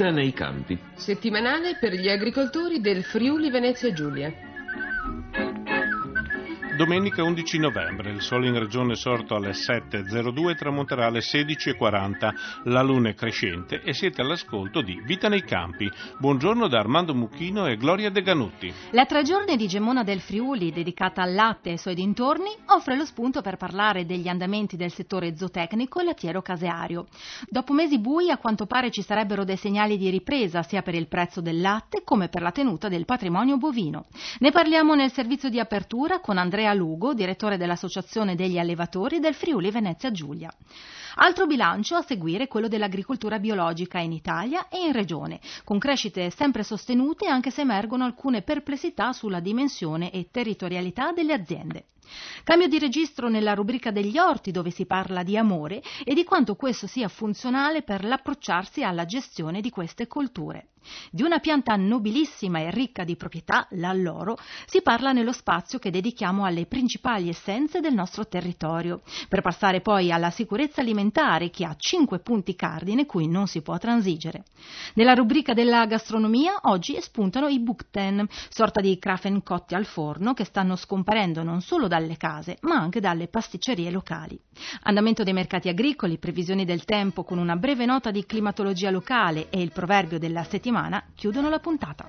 Vita nei campi. Settimanale per gli agricoltori del Friuli Venezia Giulia. Domenica 11 novembre, il sole in regione è sorto alle 7.02 e tramonterà alle 16.40. La luna è crescente e siete all'ascolto di Vita nei campi. Buongiorno da Armando Mucchino e Gloria De Ganutti. La 3 giorni di Gemona del Friuli, dedicata al latte e ai suoi dintorni, offre lo spunto per parlare degli andamenti del settore zootecnico e lattiero-caseario. Dopo mesi bui, a quanto pare ci sarebbero dei segnali di ripresa sia per il prezzo del latte come per la tenuta del patrimonio bovino. Ne parliamo nel servizio di apertura con Andrea Lugo, direttore dell'Associazione degli Allevatori del Friuli Venezia Giulia. Altro bilancio a seguire quello dell'agricoltura biologica in Italia e in regione, con crescite sempre sostenute anche se emergono alcune perplessità sulla dimensione e territorialità delle aziende. Cambio di registro nella rubrica degli orti, dove si parla di amore e di quanto questo sia funzionale per l'approcciarsi alla gestione di queste colture. Di una pianta nobilissima e ricca di proprietà, l'alloro, si parla nello spazio che dedichiamo alle principali essenze del nostro territorio, per passare poi alla sicurezza alimentare, che ha 5 punti cardine cui non si può transigere. Nella rubrica della gastronomia oggi spuntano i Buchten, sorta di krafen cotti al forno che stanno scomparendo non solo dalle case ma anche dalle pasticcerie locali. Andamento dei mercati agricoli, previsioni del tempo con una breve nota di climatologia locale e il proverbio della settimana chiudono la puntata.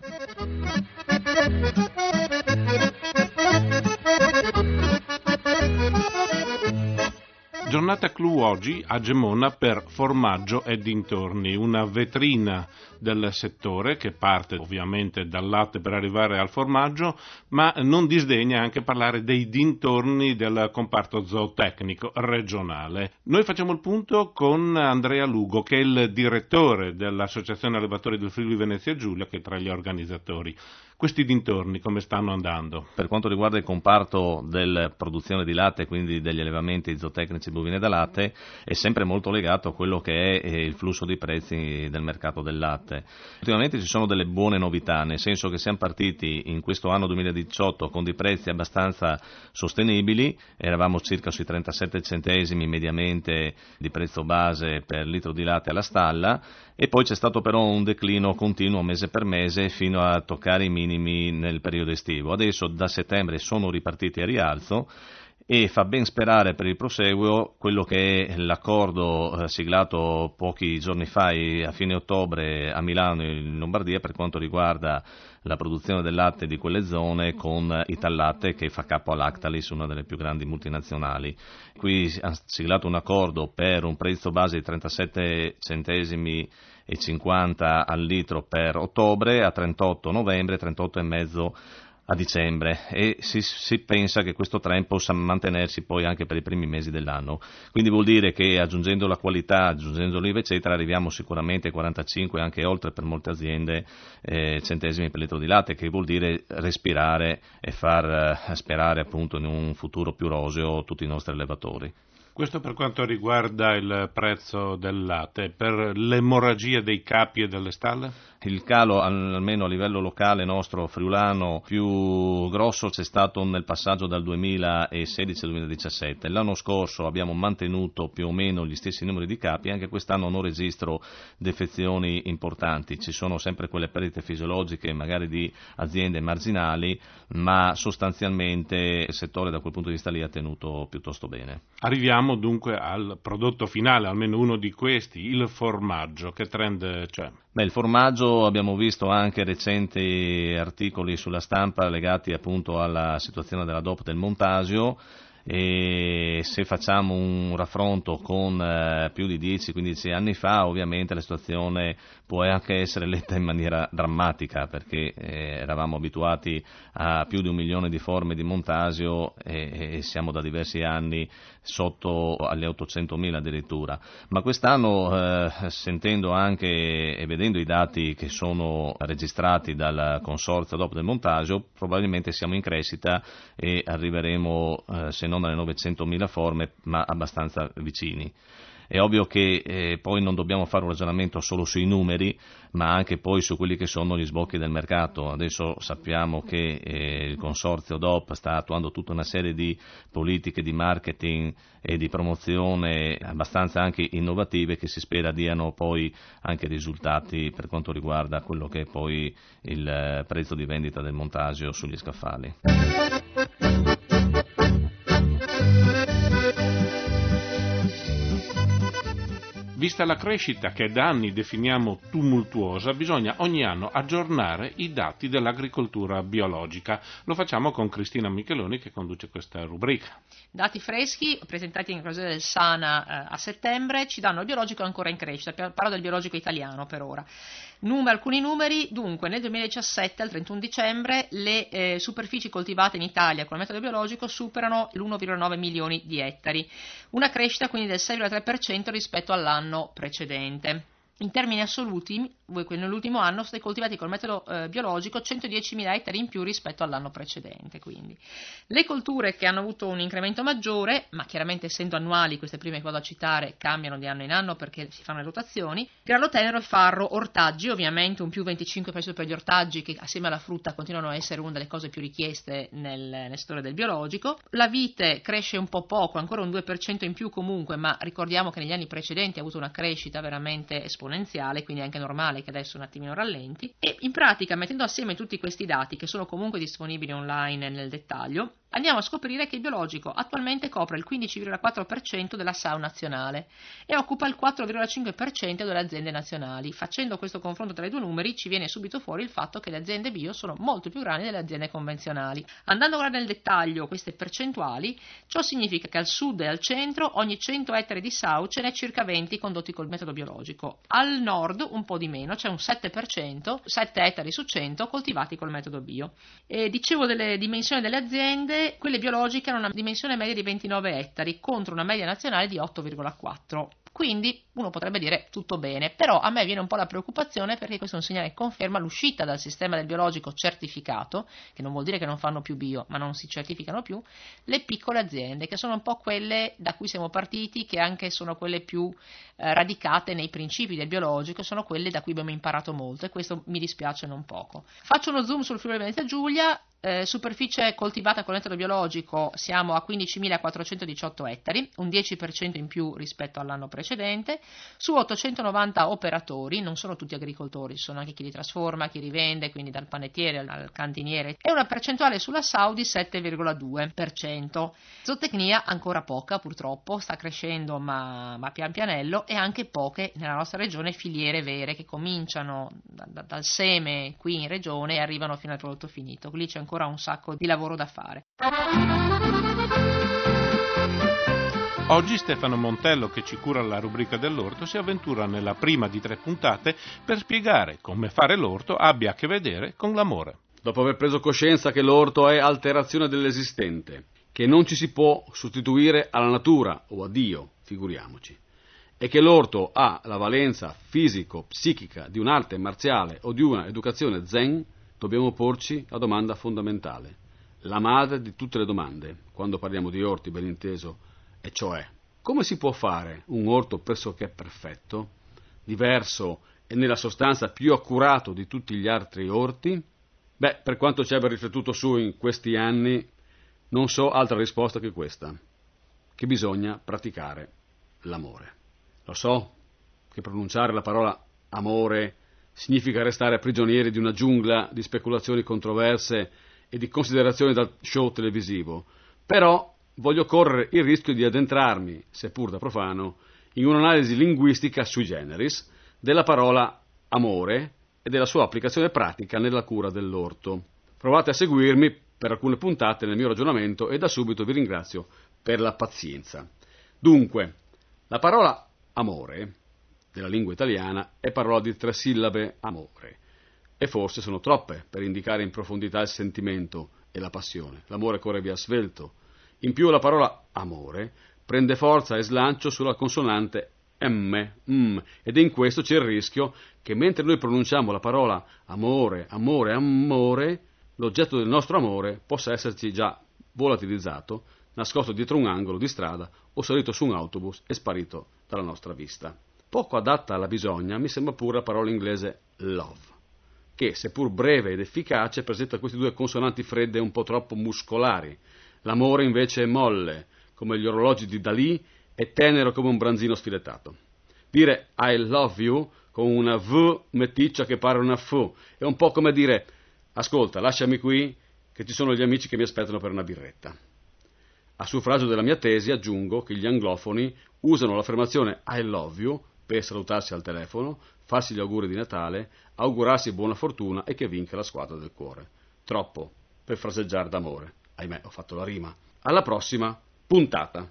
Giornata clou oggi a Gemona per formaggio e dintorni, una vetrina del settore che parte ovviamente dal latte per arrivare al formaggio, ma non disdegna anche parlare dei dintorni del comparto zootecnico regionale. Noi facciamo il punto con Andrea Lugo, che è il direttore dell'Associazione Allevatori del Friuli Venezia Giulia, che è tra gli organizzatori. Questi dintorni come stanno andando? Per quanto riguarda il comparto della produzione di latte, quindi degli allevamenti zootecnici bovini da latte, è sempre molto legato a quello che è il flusso di prezzi del mercato del latte. Ultimamente ci sono delle buone novità, nel senso che siamo partiti in questo anno 2018 con dei prezzi abbastanza sostenibili, eravamo circa sui 37 centesimi mediamente di prezzo base per litro di latte alla stalla, e poi c'è stato però un declino continuo mese per mese fino a toccare i minimi nel periodo estivo. Adesso da settembre sono ripartiti a rialzo e fa ben sperare per il proseguo quello che è l'accordo siglato pochi giorni fa a fine ottobre a Milano in Lombardia per quanto riguarda la produzione del latte di quelle zone con Itallatte, che fa capo all'Actalis, una delle più grandi multinazionali. Qui ha siglato un accordo per un prezzo base di 37 centesimi e 50 al litro per ottobre, a 38 novembre, 38,5 a dicembre, e si pensa che questo trend possa mantenersi poi anche per i primi mesi dell'anno. Quindi vuol dire che aggiungendo la qualità, aggiungendo l'IVA eccetera, arriviamo sicuramente ai 45, anche oltre per molte aziende, centesimi per litro di latte, che vuol dire respirare e far sperare appunto in un futuro più roseo tutti i nostri allevatori. Questo per quanto riguarda il prezzo del latte. Per l'emorragia dei capi e delle stalle? Il calo, almeno a livello locale nostro friulano, più grosso c'è stato nel passaggio dal 2016 al 2017. L'anno scorso abbiamo mantenuto più o meno gli stessi numeri di capi, anche quest'anno non registro defezioni importanti. Ci sono sempre quelle perdite fisiologiche, magari di aziende marginali, ma sostanzialmente il settore da quel punto di vista lì ha tenuto piuttosto bene. Arriviamo dunque al prodotto finale, almeno uno di questi, il formaggio. Che trend c'è? Il formaggio, abbiamo visto anche recenti articoli sulla stampa legati appunto alla situazione della DOP del Montasio, e se facciamo un raffronto con più di 10-15 anni fa, ovviamente la situazione può anche essere letta in maniera drammatica, perché eravamo abituati a più di 1 milione di forme di Montasio e siamo da diversi anni sotto alle 800.000 addirittura, ma quest'anno sentendo anche e vedendo i dati che sono registrati dal consorzio DOP del Montasio, probabilmente siamo in crescita e arriveremo se non alle 900.000 forme, ma abbastanza vicini. È ovvio che poi non dobbiamo fare un ragionamento solo sui numeri, ma anche poi su quelli che sono gli sbocchi del mercato. Adesso sappiamo che il consorzio DOP sta attuando tutta una serie di politiche di marketing e di promozione abbastanza anche innovative, che si spera diano poi anche risultati per quanto riguarda quello che è poi il prezzo di vendita del montaggio sugli scaffali. Vista la crescita che da anni definiamo tumultuosa, bisogna ogni anno aggiornare i dati dell'agricoltura biologica. Lo facciamo con Cristina Micheloni, che conduce questa rubrica. Dati freschi presentati in occasione del Sana a settembre ci danno il biologico ancora in crescita. Parlo del biologico italiano per ora. Alcuni numeri: dunque nel 2017 al 31 dicembre le superfici coltivate in Italia con il metodo biologico superano l'1,9 milioni di ettari, una crescita quindi del 6,3% rispetto all'anno precedente. In termini assoluti, nell'ultimo anno sono stati coltivati col metodo biologico 110.000 ettari in più rispetto all'anno precedente. Quindi le colture che hanno avuto un incremento maggiore, ma chiaramente essendo annuali, queste prime che vado a citare cambiano di anno in anno perché si fanno le rotazioni: grano tenero e farro, ortaggi, ovviamente un più 25% per gli ortaggi, che assieme alla frutta continuano a essere una delle cose più richieste nel settore del biologico. La vite cresce un po' poco, ancora un 2% in più comunque, ma ricordiamo che negli anni precedenti ha avuto una crescita veramente esponenziale, quindi è anche normale che adesso un attimino rallenti. E in pratica, mettendo assieme tutti questi dati, che sono comunque disponibili online nel dettaglio, andiamo a scoprire che il biologico attualmente copre il 15,4% della SAU nazionale e occupa il 4,5% delle aziende nazionali. Facendo questo confronto tra i due numeri ci viene subito fuori il fatto che le aziende bio sono molto più grandi delle aziende convenzionali. Andando ora nel dettaglio queste percentuali, ciò significa che al sud e al centro ogni 100 ettari di SAU ce n'è circa 20 condotti col metodo biologico. Al nord un po' di meno, c'è un 7%, 7 ettari su 100 coltivati col metodo bio. E dicevo delle dimensioni delle aziende. Quelle biologiche hanno una dimensione media di 29 ettari contro una media nazionale di 8,4. Quindi uno potrebbe dire tutto bene, però a me viene un po' la preoccupazione, perché questo è un segnale che conferma l'uscita dal sistema del biologico certificato, che non vuol dire che non fanno più bio, ma non si certificano più, le piccole aziende, che sono un po' quelle da cui siamo partiti, che anche sono quelle più radicate nei principi del biologico, sono quelle da cui abbiamo imparato molto, e questo mi dispiace non poco. Faccio uno zoom sul Friuli Venezia Giulia. Superficie coltivata con il metodo biologico siamo a 15.418 ettari, un 10% in più rispetto all'anno precedente, su 890 operatori, non sono tutti agricoltori, sono anche chi li trasforma, chi rivende, quindi dal panettiere al cantiniere, e una percentuale sulla SAU di 7,2%. Zootecnia ancora poca, purtroppo, sta crescendo ma pian pianello, e anche poche nella nostra regione filiere vere che cominciano dal seme qui in regione e arrivano fino al prodotto finito. Lì c'è ancora un sacco di lavoro da fare. Oggi Stefano Montello, che ci cura la rubrica dell'orto, si avventura nella prima di 3 puntate per spiegare come fare l'orto abbia a che vedere con l'amore. Dopo aver preso coscienza che l'orto è alterazione dell'esistente, che non ci si può sostituire alla natura o a Dio, figuriamoci, e che l'orto ha la valenza fisico-psichica di un'arte marziale o di una educazione zen, dobbiamo porci la domanda fondamentale, la madre di tutte le domande, quando parliamo di orti, ben inteso, e cioè: come si può fare un orto pressoché perfetto, diverso e nella sostanza più accurato di tutti gli altri orti? Beh, per quanto ci abbia riflettuto su in questi anni, non so altra risposta che questa, che bisogna praticare l'amore. Lo so che pronunciare la parola amore significa restare prigionieri di una giungla di speculazioni controverse e di considerazioni da show televisivo, però voglio correre il rischio di addentrarmi, seppur da profano, in un'analisi linguistica sui generis della parola amore e della sua applicazione pratica nella cura dell'orto. Provate a seguirmi per alcune puntate nel mio ragionamento e da subito vi ringrazio per la pazienza. Dunque, la parola amore della lingua italiana è parola di 3 sillabe, amore, e forse sono troppe per indicare in profondità il sentimento e la passione. L'amore corre via svelto. In più la parola amore prende forza e slancio sulla consonante ed in questo c'è il rischio che mentre noi pronunciamo la parola amore, amore, amore, l'oggetto del nostro amore possa esserci già volatilizzato nascosto dietro un angolo di strada o salito su un autobus e sparito dalla nostra vista. Poco adatta alla bisogna mi sembra pure la parola inglese love, che, seppur breve ed efficace, presenta queste due consonanti fredde un po' troppo muscolari. L'amore invece è molle, come gli orologi di Dalì, e tenero come un branzino sfilettato. Dire I love you con una V meticcia che pare una F è un po' come dire ascolta, lasciami qui che ci sono gli amici che mi aspettano per una birretta. A suffragio della mia tesi aggiungo che gli anglofoni usano l'affermazione I love you per salutarsi al telefono, farsi gli auguri di Natale, augurarsi buona fortuna e che vinca la squadra del cuore. Troppo per fraseggiare d'amore. Ahimè, ho fatto la rima. Alla prossima puntata.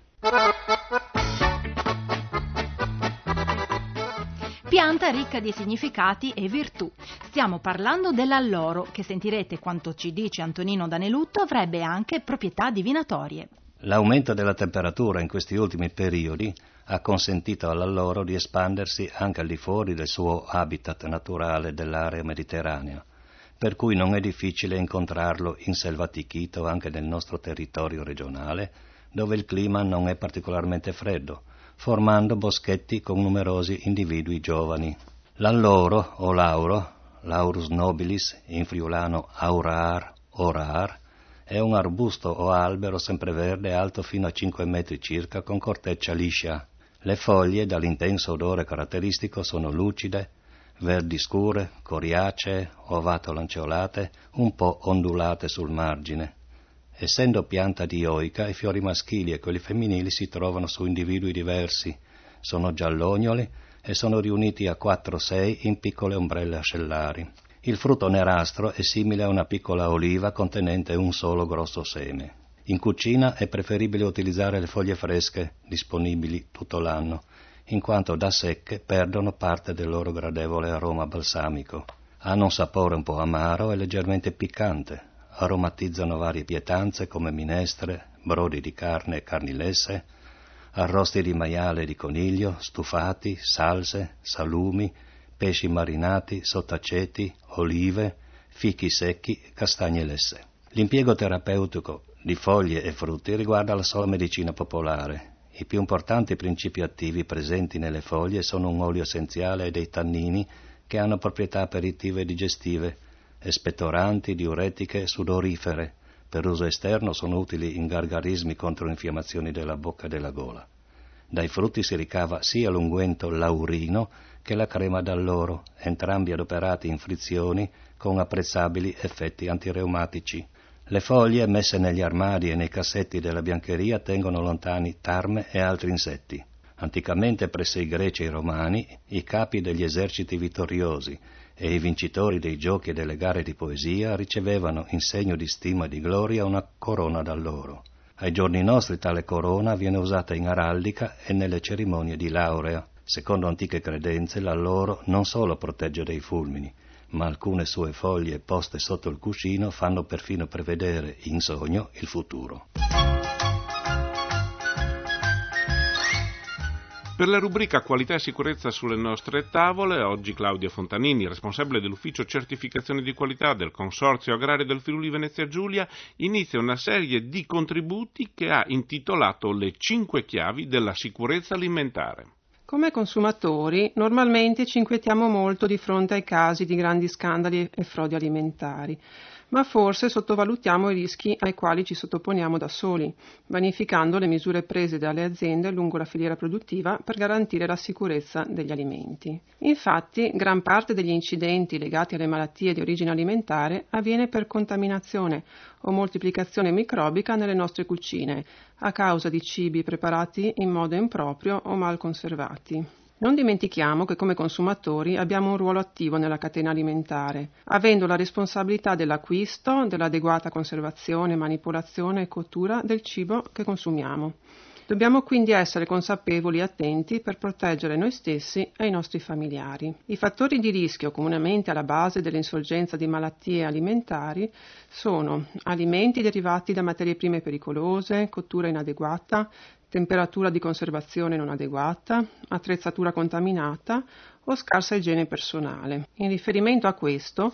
Pianta ricca di significati e virtù. Stiamo parlando dell'alloro, che sentirete quanto ci dice Antonino Danelutto avrebbe anche proprietà divinatorie. L'aumento della temperatura in questi ultimi periodi ha consentito all'alloro di espandersi anche al di fuori del suo habitat naturale dell'area mediterranea, per cui non è difficile incontrarlo inselvatichito anche nel nostro territorio regionale, dove il clima non è particolarmente freddo, formando boschetti con numerosi individui giovani. L'alloro o lauro, Laurus nobilis, in friulano aurar, orar, è un arbusto o albero sempreverde alto fino a 5 metri circa con corteccia liscia. Le foglie, dall'intenso odore caratteristico, sono lucide, verdi scure, coriacee, ovato-lanceolate, un po' ondulate sul margine. Essendo pianta dioica, i fiori maschili e quelli femminili si trovano su individui diversi, sono giallognoli e sono riuniti a 4-6 in piccole ombrelle ascellari. Il frutto nerastro è simile a una piccola oliva contenente un solo grosso seme. In cucina è preferibile utilizzare le foglie fresche, disponibili tutto l'anno, in quanto da secche perdono parte del loro gradevole aroma balsamico. Hanno un sapore un po' amaro e leggermente piccante. Aromatizzano varie pietanze come minestre, brodi di carne e carni lesse, arrosti di maiale e di coniglio, stufati, salse, salumi, pesci marinati, sottaceti, olive, fichi secchi, castagne lesse. L'impiego terapeutico di foglie e frutti riguarda la sola medicina popolare. I più importanti principi attivi presenti nelle foglie sono un olio essenziale e dei tannini che hanno proprietà aperitive e digestive, espettoranti, diuretiche e sudorifere. Per uso esterno sono utili in gargarismi contro infiammazioni della bocca e della gola. Dai frutti si ricava sia l'unguento laurino che la crema d'alloro, entrambi adoperati in frizioni con apprezzabili effetti antireumatici. Le foglie messe negli armadi e nei cassetti della biancheria tengono lontani tarme e altri insetti. Anticamente presso i greci e i romani, i capi degli eserciti vittoriosi e i vincitori dei giochi e delle gare di poesia ricevevano in segno di stima e di gloria una corona d'alloro. Ai giorni nostri tale corona viene usata in araldica e nelle cerimonie di laurea. Secondo antiche credenze l'alloro non solo protegge dai fulmini, ma alcune sue foglie poste sotto il cuscino fanno perfino prevedere in sogno il futuro. Per la rubrica Qualità e sicurezza sulle nostre tavole, oggi Claudia Fontanini, responsabile dell'ufficio certificazione di qualità del Consorzio Agrario del Friuli Venezia Giulia, inizia una serie di contributi che ha intitolato Le 5 chiavi della sicurezza alimentare. Come consumatori normalmente ci inquietiamo molto di fronte ai casi di grandi scandali e frodi alimentari, ma forse sottovalutiamo i rischi ai quali ci sottoponiamo da soli, vanificando le misure prese dalle aziende lungo la filiera produttiva per garantire la sicurezza degli alimenti. Infatti, gran parte degli incidenti legati alle malattie di origine alimentare avviene per contaminazione o moltiplicazione microbica nelle nostre cucine, a causa di cibi preparati in modo improprio o mal conservati. Non dimentichiamo che come consumatori abbiamo un ruolo attivo nella catena alimentare, avendo la responsabilità dell'acquisto, dell'adeguata conservazione, manipolazione e cottura del cibo che consumiamo. Dobbiamo quindi essere consapevoli e attenti per proteggere noi stessi e i nostri familiari. I fattori di rischio comunemente alla base dell'insorgenza di malattie alimentari sono alimenti derivati da materie prime pericolose, cottura inadeguata, temperatura di conservazione non adeguata, attrezzatura contaminata o scarsa igiene personale. In riferimento a questo,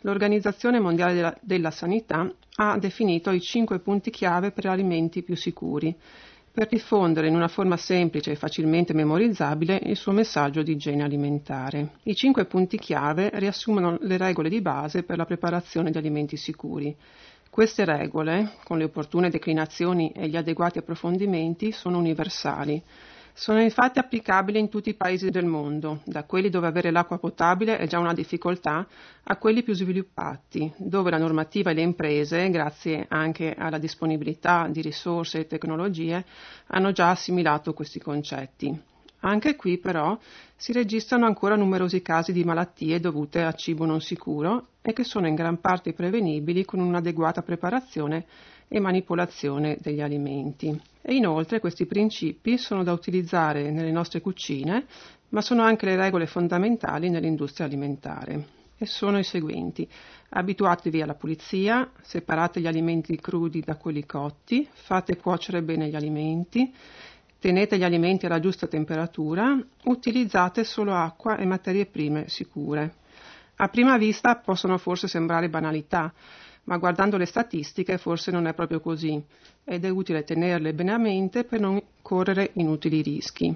l'Organizzazione Mondiale della Sanità ha definito i 5 punti chiave per alimenti più sicuri, per diffondere in una forma semplice e facilmente memorizzabile il suo messaggio di igiene alimentare. I 5 punti chiave riassumono le regole di base per la preparazione di alimenti sicuri. Queste regole, con le opportune declinazioni e gli adeguati approfondimenti, sono universali. Sono infatti applicabili in tutti i paesi del mondo, da quelli dove avere l'acqua potabile è già una difficoltà a quelli più sviluppati, dove la normativa e le imprese, grazie anche alla disponibilità di risorse e tecnologie, hanno già assimilato questi concetti. Anche qui però si registrano ancora numerosi casi di malattie dovute a cibo non sicuro e che sono in gran parte prevenibili con un'adeguata preparazione e manipolazione degli alimenti. E inoltre questi principi sono da utilizzare nelle nostre cucine, ma sono anche le regole fondamentali nell'industria alimentare. E sono i seguenti: abituatevi alla pulizia, separate gli alimenti crudi da quelli cotti, fate cuocere bene gli alimenti, tenete gli alimenti alla giusta temperatura, utilizzate solo acqua e materie prime sicure. A prima vista possono forse sembrare banalità, ma guardando le statistiche forse non è proprio così ed è utile tenerle bene a mente per non correre inutili rischi.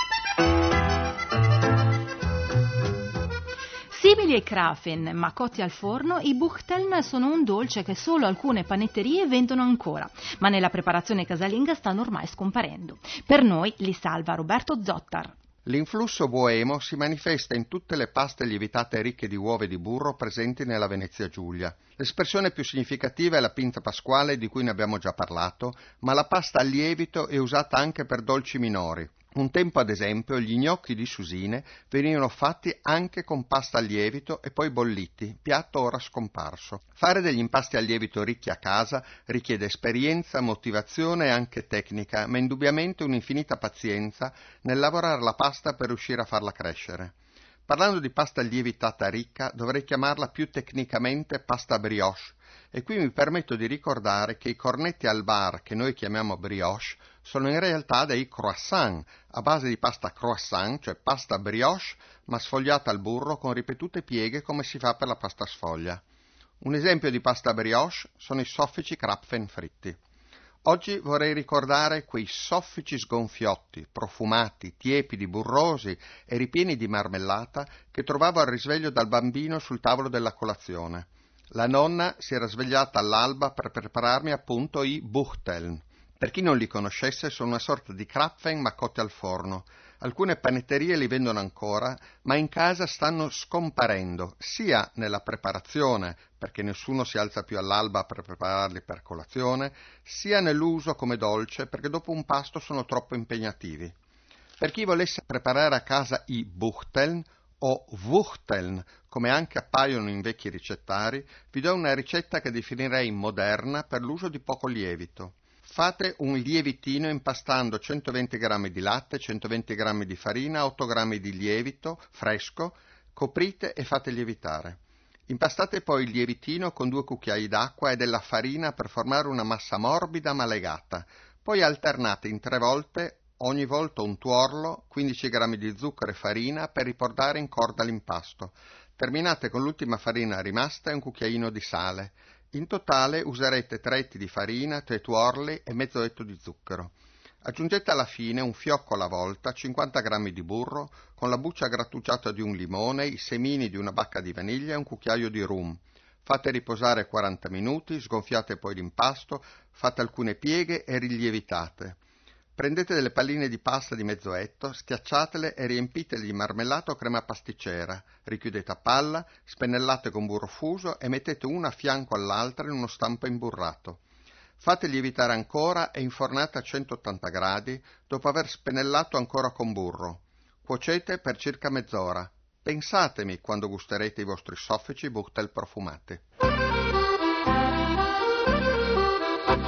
Simili ai Krafen, ma cotti al forno, i Buchteln sono un dolce che solo alcune panetterie vendono ancora, ma nella preparazione casalinga stanno ormai scomparendo. Per noi li salva Roberto Zottar. L'influsso boemo si manifesta in tutte le paste lievitate ricche di uova e di burro presenti nella Venezia Giulia. L'espressione più significativa è la pinza pasquale, di cui ne abbiamo già parlato, ma la pasta a lievito è usata anche per dolci minori. Un tempo, ad esempio, gli gnocchi di Susine venivano fatti anche con pasta a lievito e poi bolliti, piatto ora scomparso. Fare degli impasti a lievito ricchi a casa richiede esperienza, motivazione e anche tecnica, ma indubbiamente un'infinita pazienza nel lavorare la pasta per riuscire a farla crescere. Parlando di pasta lievitata ricca, dovrei chiamarla più tecnicamente pasta brioche, e qui mi permetto di ricordare che i cornetti al bar, che noi chiamiamo brioche, sono in realtà dei croissant, a base di pasta croissant, cioè pasta brioche, ma sfogliata al burro con ripetute pieghe come si fa per la pasta sfoglia. Un esempio di pasta brioche sono i soffici Krapfen fritti. Oggi vorrei ricordare quei soffici sgonfiotti, profumati, tiepidi, burrosi e ripieni di marmellata che trovavo al risveglio dal bambino sul tavolo della colazione. La nonna si era svegliata all'alba per prepararmi appunto i Buchteln. Per chi non li conoscesse, sono una sorta di Krapfen ma cotti al forno. Alcune panetterie li vendono ancora, ma in casa stanno scomparendo, sia nella preparazione, perché nessuno si alza più all'alba per prepararli per colazione, sia nell'uso come dolce, perché dopo un pasto sono troppo impegnativi. Per chi volesse preparare a casa i Buchteln o Wuchteln, come anche appaiono in vecchi ricettari, vi do una ricetta che definirei moderna per l'uso di poco lievito. Fate un lievitino impastando 120 g di latte, 120 g di farina, 8 g di lievito fresco, coprite e fate lievitare. Impastate poi il lievitino con 2 cucchiai d'acqua e della farina per formare una massa morbida ma legata. Poi alternate in 3 volte, ogni volta un tuorlo, 15 g di zucchero e farina per riportare in corda l'impasto. Terminate con l'ultima farina rimasta e un cucchiaino di sale. In totale userete 3 etti di farina, 3 tuorli e mezzo etto di zucchero. Aggiungete alla fine un fiocco alla volta, 50 g di burro, con la buccia grattugiata di un limone, i semini di una bacca di vaniglia e un cucchiaio di rum. Fate riposare 40 minuti, sgonfiate poi l'impasto, fate alcune pieghe e rilievitate. Prendete delle palline di pasta di mezzo etto, schiacciatele e riempitele di marmellato o crema pasticcera, richiudete a palla, spennellate con burro fuso e mettete una a fianco all'altra in uno stampo imburrato. Fate lievitare ancora e infornate a 180 gradi dopo aver spennellato ancora con burro. Cuocete per circa mezz'ora. Pensatemi quando gusterete i vostri soffici Buchtel profumati.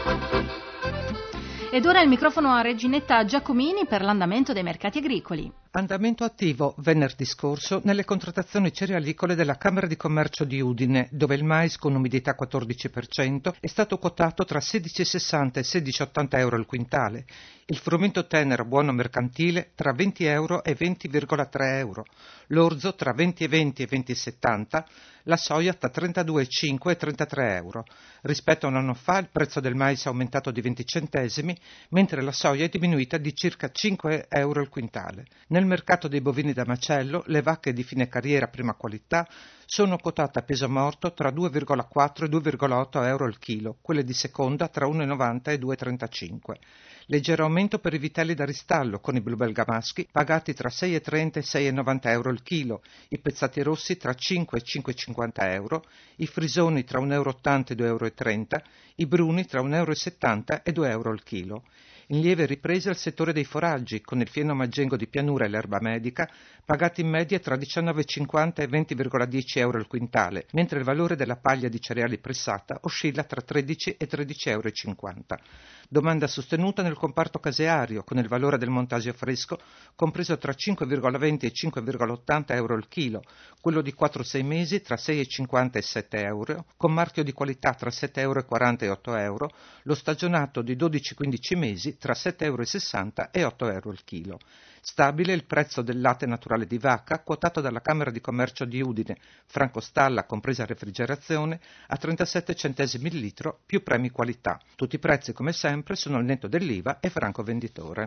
Ed ora il microfono a Reginetta Giacomini per l'andamento dei mercati agricoli. Andamento attivo venerdì scorso nelle contrattazioni cerealicole della Camera di Commercio di Udine, dove il mais con umidità 14% è stato quotato tra 16,60 e 16,80 euro al quintale, il frumento tenero buono mercantile tra 20 euro e 20,3 euro, l'orzo tra 20,20 e 20,70, la soia tra 32,5 e 33 euro. Rispetto a un anno fa il prezzo del mais è aumentato di 20 centesimi, mentre la soia è diminuita di circa 5 euro al quintale. Nel mercato dei bovini da macello, le vacche di fine carriera prima qualità sono quotate a peso morto tra 2,4 e 2,8 euro al chilo, quelle di seconda tra 1,90 e 2,35. Leggero aumento per i vitelli da ristallo, con i bluebelga maschi pagati tra 6,30 e 6,90 euro al chilo, i pezzati rossi tra 5 e 5,50 euro, i frisoni tra 1,80 euro e 2,30 euro, i bruni tra 1,70 euro e 2 euro al chilo. In lieve ripresa il settore dei foraggi, con il fieno maggengo di pianura e l'erba medica, pagati in media tra 19,50 e 20,10 euro al quintale, mentre il valore della paglia di cereali pressata oscilla tra 13 e 13,50 euro. Domanda sostenuta nel comparto caseario, con il valore del montasio fresco compreso tra 5,20 e 5,80 euro al chilo, quello di 4-6 mesi tra 6,50 e 7 euro, con marchio di qualità tra 7,40 euro e 8 euro, lo stagionato di 12-15 mesi tra 7,60 euro e 8 euro al chilo. Stabile il prezzo del latte naturale di vacca, quotato dalla Camera di Commercio di Udine, franco stalla compresa refrigerazione, a 37 centesimi il litro, più premi qualità. Tutti i prezzi, come sempre, sono al netto dell'IVA e franco venditore.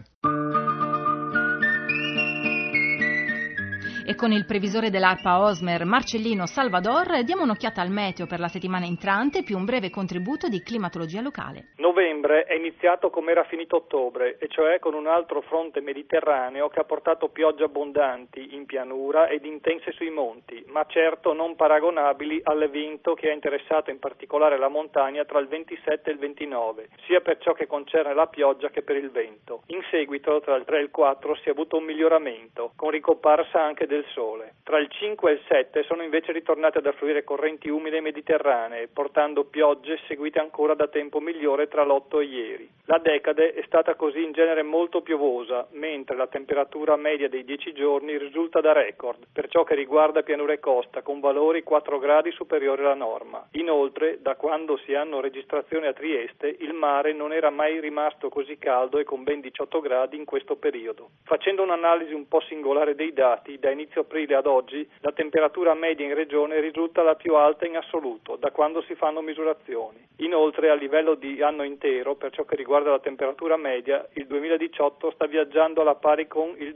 E con il previsore dell'ARPA Osmer, Marcellino Salvador, diamo un'occhiata al meteo per la settimana entrante, più un breve contributo di climatologia locale. Novembre è iniziato come era finito ottobre, e cioè con un altro fronte mediterraneo che ha portato piogge abbondanti in pianura ed intense sui monti, ma certo non paragonabili all'evento che ha interessato in particolare la montagna tra il 27 e il 29, sia per ciò che concerne la pioggia che per il vento. In seguito, tra il 3 e il 4, si è avuto un miglioramento, con ricomparsa anche del sole. Tra il 5 e il 7 sono invece ritornate ad affluire correnti umide mediterranee, portando piogge seguite ancora da tempo migliore tra l'8 e ieri. La decade è stata così in genere molto piovosa, mentre la temperatura media dei 10 giorni risulta da record, per ciò che riguarda pianura e costa, con valori 4 gradi superiori alla norma. Inoltre, da quando si hanno registrazioni a Trieste, il mare non era mai rimasto così caldo e con ben 18 gradi in questo periodo. Facendo un'analisi un po' singolare dei dati, da inizio aprile ad oggi, la temperatura media in regione risulta la più alta in assoluto, da quando si fanno misurazioni. Inoltre, a livello di anno intero, per ciò che riguarda la temperatura media, il 2018 sta viaggiando alla pari con il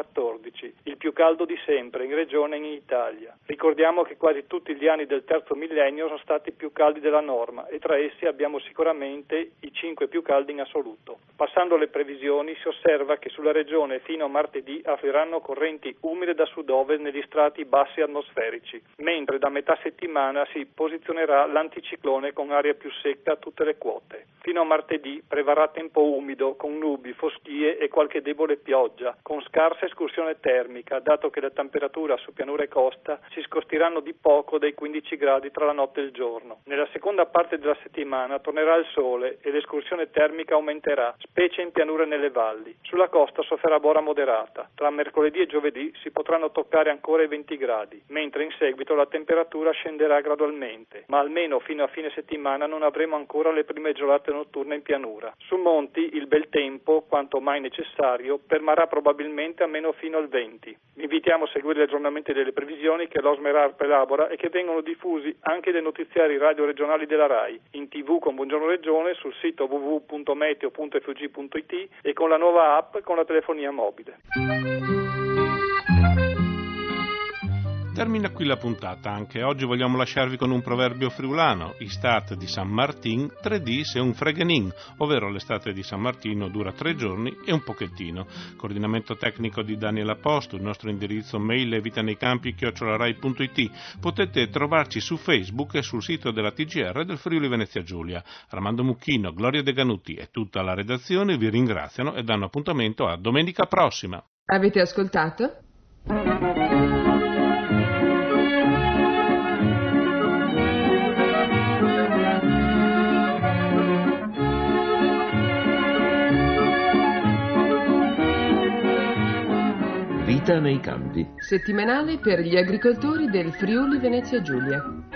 2014, il più caldo di sempre in regione e in Italia. Ricordiamo che quasi tutti gli anni del terzo millennio sono stati più caldi della norma e tra essi abbiamo sicuramente i 5 più caldi in assoluto. Passando alle previsioni, si osserva che sulla regione fino a martedì affluiranno correnti umide da sud-ovest negli strati bassi atmosferici, mentre da metà settimana si posizionerà l'anticiclone con aria più secca a tutte le quote. Fino a martedì prevarrà tempo umido con nubi, foschie e qualche debole pioggia, con scarsa escursione termica, dato che le temperature su pianura e costa si scostiranno di poco dai 15 gradi tra la notte e il giorno. Nella seconda parte della settimana tornerà il sole e l'escursione termica aumenterà, specie in pianura e nelle valli. Sulla costa sofferà bora moderata. Tra mercoledì e giovedì si potranno toccare ancora i 20 gradi, mentre in seguito la temperatura scenderà gradualmente, ma almeno fino a fine settimana non avremo ancora le prime gelate notturne in pianura. Su monti il bel tempo, quanto mai necessario, permarrà probabilmente almeno fino al 20. Vi invitiamo a seguire gli aggiornamenti delle previsioni che l'Osmer elabora e che vengono diffusi anche dai notiziari radio regionali della RAI, in TV con Buongiorno Regione, sul sito www.meteo.fg.it e con la nuova app con la telefonia mobile. Termina qui la puntata anche. Oggi vogliamo lasciarvi con un proverbio friulano, Istat di San Martin, 3D se un fregenin, ovvero l'estate di San Martino dura 3 giorni e un pochettino. Coordinamento tecnico di Daniel Aposto, il nostro indirizzo mail è vitaneiCampi@rai.it. Potete trovarci su Facebook e sul sito della TGR del Friuli Venezia Giulia. Armando Mucchino, Gloria De Ganuti e tutta la redazione vi ringraziano e danno appuntamento a domenica prossima. Avete ascoltato? Vita nei campi. Settimanale per gli agricoltori del Friuli Venezia Giulia.